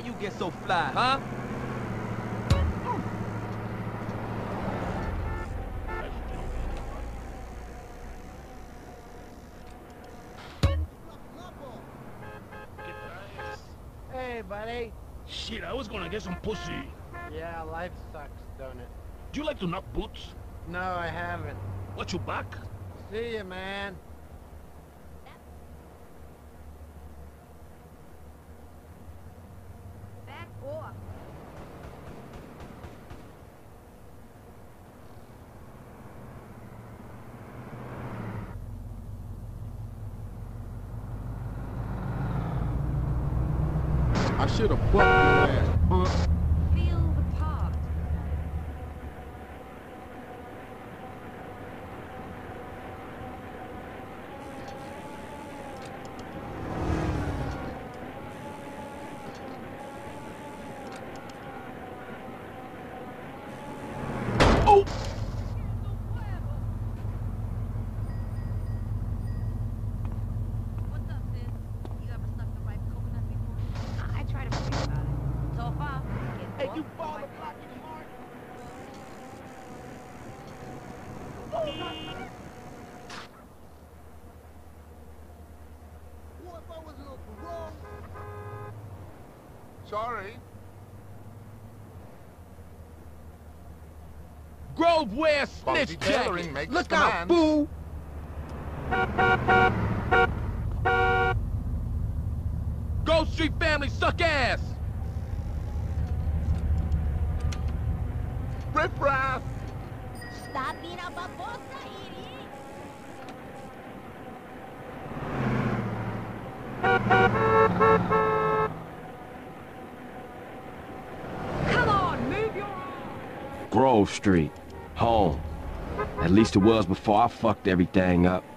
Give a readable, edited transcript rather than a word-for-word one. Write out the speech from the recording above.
you get so fly, huh? Hey, buddy. Shit, I was gonna get some pussy. Yeah, life sucks, don't it? Do you like to knock boots? No, I haven't. What, you back? See ya, man. Back off. I should have bucked your ass, punk. Feel the part. Oh! What's up, sis? You ever stuck the ripe coconut before? I try to forget about it. So far, Hey, you fall the block in the morning. What if I wasn't on parole? Sorry. Groveware Quality snitch tailoring jacket. makes Look the out, man. fool! Ghost Street family suck ass! Riff raff. Stop being a babosa, idiot! Come on, move your arm! Grove Street. Home. At least it was before I fucked everything up.